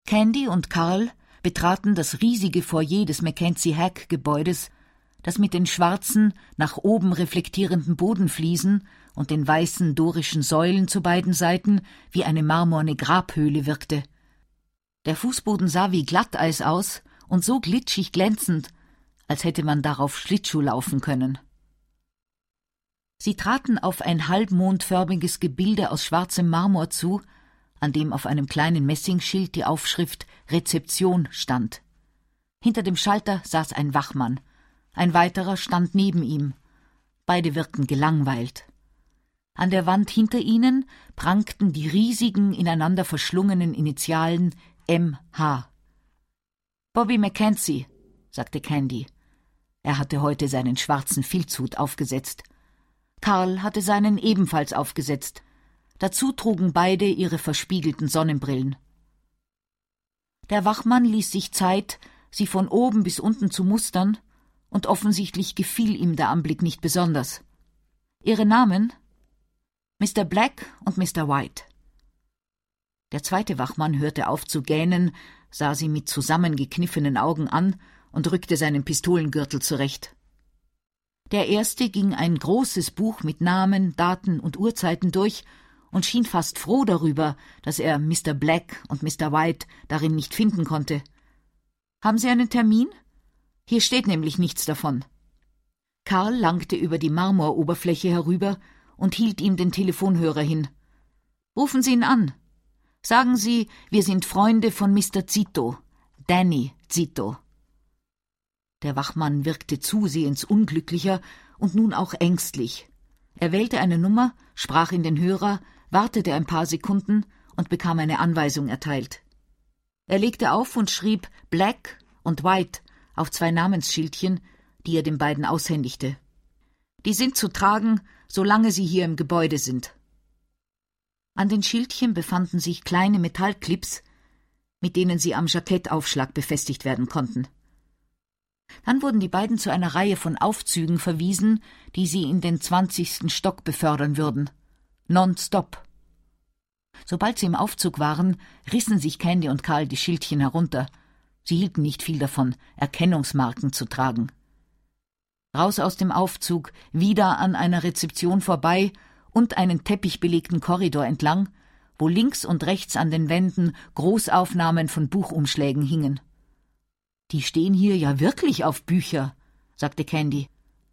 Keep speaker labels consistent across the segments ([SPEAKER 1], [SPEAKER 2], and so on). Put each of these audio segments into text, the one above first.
[SPEAKER 1] Candy und Karl betraten das riesige Foyer des Mackenzie-Hack-Gebäudes, das mit den schwarzen, nach oben reflektierenden Bodenfliesen und den weißen dorischen Säulen zu beiden Seiten wie eine marmorne Grabhöhle wirkte. Der Fußboden sah wie Glatteis aus und so glitschig glänzend, als hätte man darauf Schlittschuh laufen können. Sie traten auf ein halbmondförmiges Gebilde aus schwarzem Marmor zu, an dem auf einem kleinen Messingschild die Aufschrift »Rezeption« stand. Hinter dem Schalter saß ein Wachmann. Ein weiterer stand neben ihm. Beide wirkten gelangweilt. An der Wand hinter ihnen prangten die riesigen, ineinander verschlungenen Initialen M.H. »Bobby Mackenzie«, sagte Candy. Er hatte heute seinen schwarzen Filzhut aufgesetzt. Karl hatte seinen ebenfalls aufgesetzt. Dazu trugen beide ihre verspiegelten Sonnenbrillen. Der Wachmann ließ sich Zeit, sie von oben bis unten zu mustern, und offensichtlich gefiel ihm der Anblick nicht besonders. Ihre Namen? Mr. Black und Mr. White. Der zweite Wachmann hörte auf zu gähnen, sah sie mit zusammengekniffenen Augen an und rückte seinen Pistolengürtel zurecht. Der erste ging ein großes Buch mit Namen, Daten und Uhrzeiten durch und schien fast froh darüber, dass er Mr. Black und Mr. White darin nicht finden konnte. »Haben Sie einen Termin? Hier steht nämlich nichts davon.« Karl langte über die Marmoroberfläche herüber und hielt ihm den Telefonhörer hin. »Rufen Sie ihn an. Sagen Sie, wir sind Freunde von Mr. Zito, Danny Zito.« Der Wachmann wirkte zusehends unglücklicher und nun auch ängstlich. Er wählte eine Nummer, sprach in den Hörer, wartete ein paar Sekunden und bekam eine Anweisung erteilt. Er legte auf und schrieb Black und White auf 2 Namensschildchen, die er den beiden aushändigte. »Die sind zu tragen, solange sie hier im Gebäude sind.« An den Schildchen befanden sich kleine Metallclips, mit denen sie am Jackettaufschlag befestigt werden konnten. Dann wurden die beiden zu einer Reihe von Aufzügen verwiesen, die sie in den 20. Stock befördern würden. Non-stop. Sobald sie im Aufzug waren, rissen sich Candy und Karl die Schildchen herunter. Sie hielten nicht viel davon, Erkennungsmarken zu tragen. Raus aus dem Aufzug, wieder an einer Rezeption vorbei und einen teppichbelegten Korridor entlang, wo links und rechts an den Wänden Großaufnahmen von Buchumschlägen hingen. »Die stehen hier ja wirklich auf Bücher«, sagte Candy.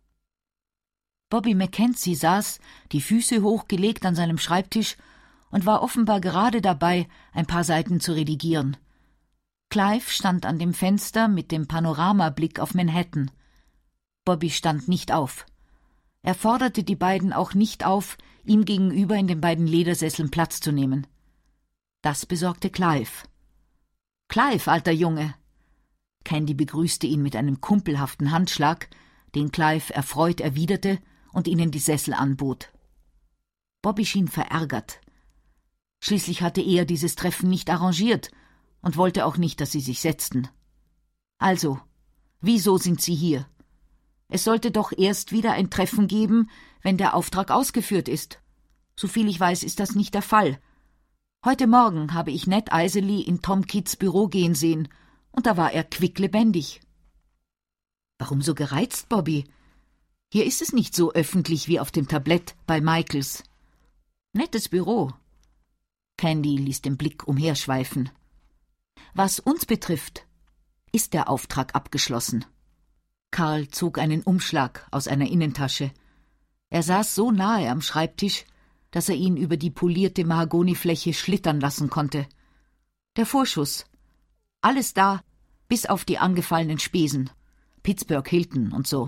[SPEAKER 1] Bobby Mackenzie saß, die Füße hochgelegt an seinem Schreibtisch und war offenbar gerade dabei, ein paar Seiten zu redigieren. Clive stand an dem Fenster mit dem Panoramablick auf Manhattan. Bobby stand nicht auf. Er forderte die beiden auch nicht auf, ihm gegenüber in den beiden Ledersesseln Platz zu nehmen. Das besorgte Clive. »Clive, alter Junge!« Candy begrüßte ihn mit einem kumpelhaften Handschlag, den Clive erfreut erwiderte und ihnen die Sessel anbot. Bobby schien verärgert. Schließlich hatte er dieses Treffen nicht arrangiert und wollte auch nicht, dass sie sich setzten. »Also, wieso sind Sie hier? Es sollte doch erst wieder ein Treffen geben, wenn der Auftrag ausgeführt ist. Soviel ich weiß, ist das nicht der Fall. Heute Morgen habe ich Ned Iserly in Tom Kidds Büro gehen sehen, und da war er quicklebendig.« »Warum so gereizt, Bobby? Hier ist es nicht so öffentlich wie auf dem Tablett bei Michaels.« »Nettes Büro.« Candy ließ den Blick umherschweifen. »Was uns betrifft, ist der Auftrag abgeschlossen.« Karl zog einen Umschlag aus einer Innentasche. Er saß so nahe am Schreibtisch, dass er ihn über die polierte Mahagonifläche schlittern lassen konnte. Der Vorschuss. Alles da, bis auf die angefallenen Spesen. Pittsburgh Hilton und so.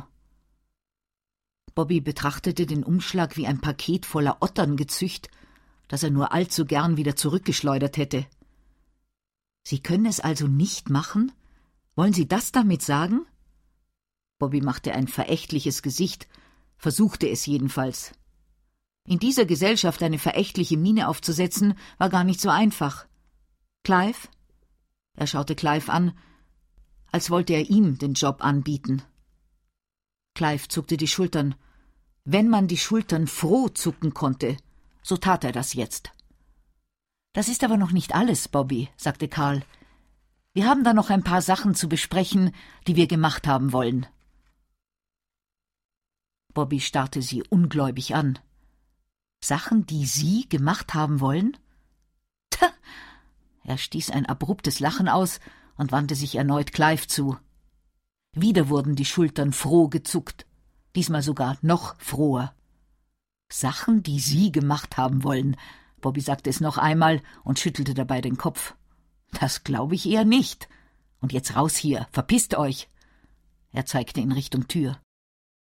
[SPEAKER 1] Bobby betrachtete den Umschlag wie ein Paket voller Otterngezücht, das er nur allzu gern wieder zurückgeschleudert hätte. »Sie können es also nicht machen? Wollen Sie das damit sagen?« Bobby machte ein verächtliches Gesicht, versuchte es jedenfalls. In dieser Gesellschaft eine verächtliche Miene aufzusetzen, war gar nicht so einfach. »Clive?« Er schaute Clive an, als wollte er ihm den Job anbieten. Clive zuckte die Schultern. Wenn man die Schultern froh zucken konnte, so tat er das jetzt. »Das ist aber noch nicht alles, Bobby«, sagte Karl. Wir haben da noch ein paar Sachen zu besprechen, die wir gemacht haben wollen.« Bobby starrte sie ungläubig an. »Sachen, die Sie gemacht haben wollen?« »Tja!« Er stieß ein abruptes Lachen aus und wandte sich erneut Clive zu. Wieder wurden die Schultern froh gezuckt, diesmal sogar noch froher. »Sachen, die Sie gemacht haben wollen«, Bobby sagte es noch einmal und schüttelte dabei den Kopf. »Das glaube ich eher nicht. Und jetzt raus hier, verpisst euch!« Er zeigte in Richtung Tür.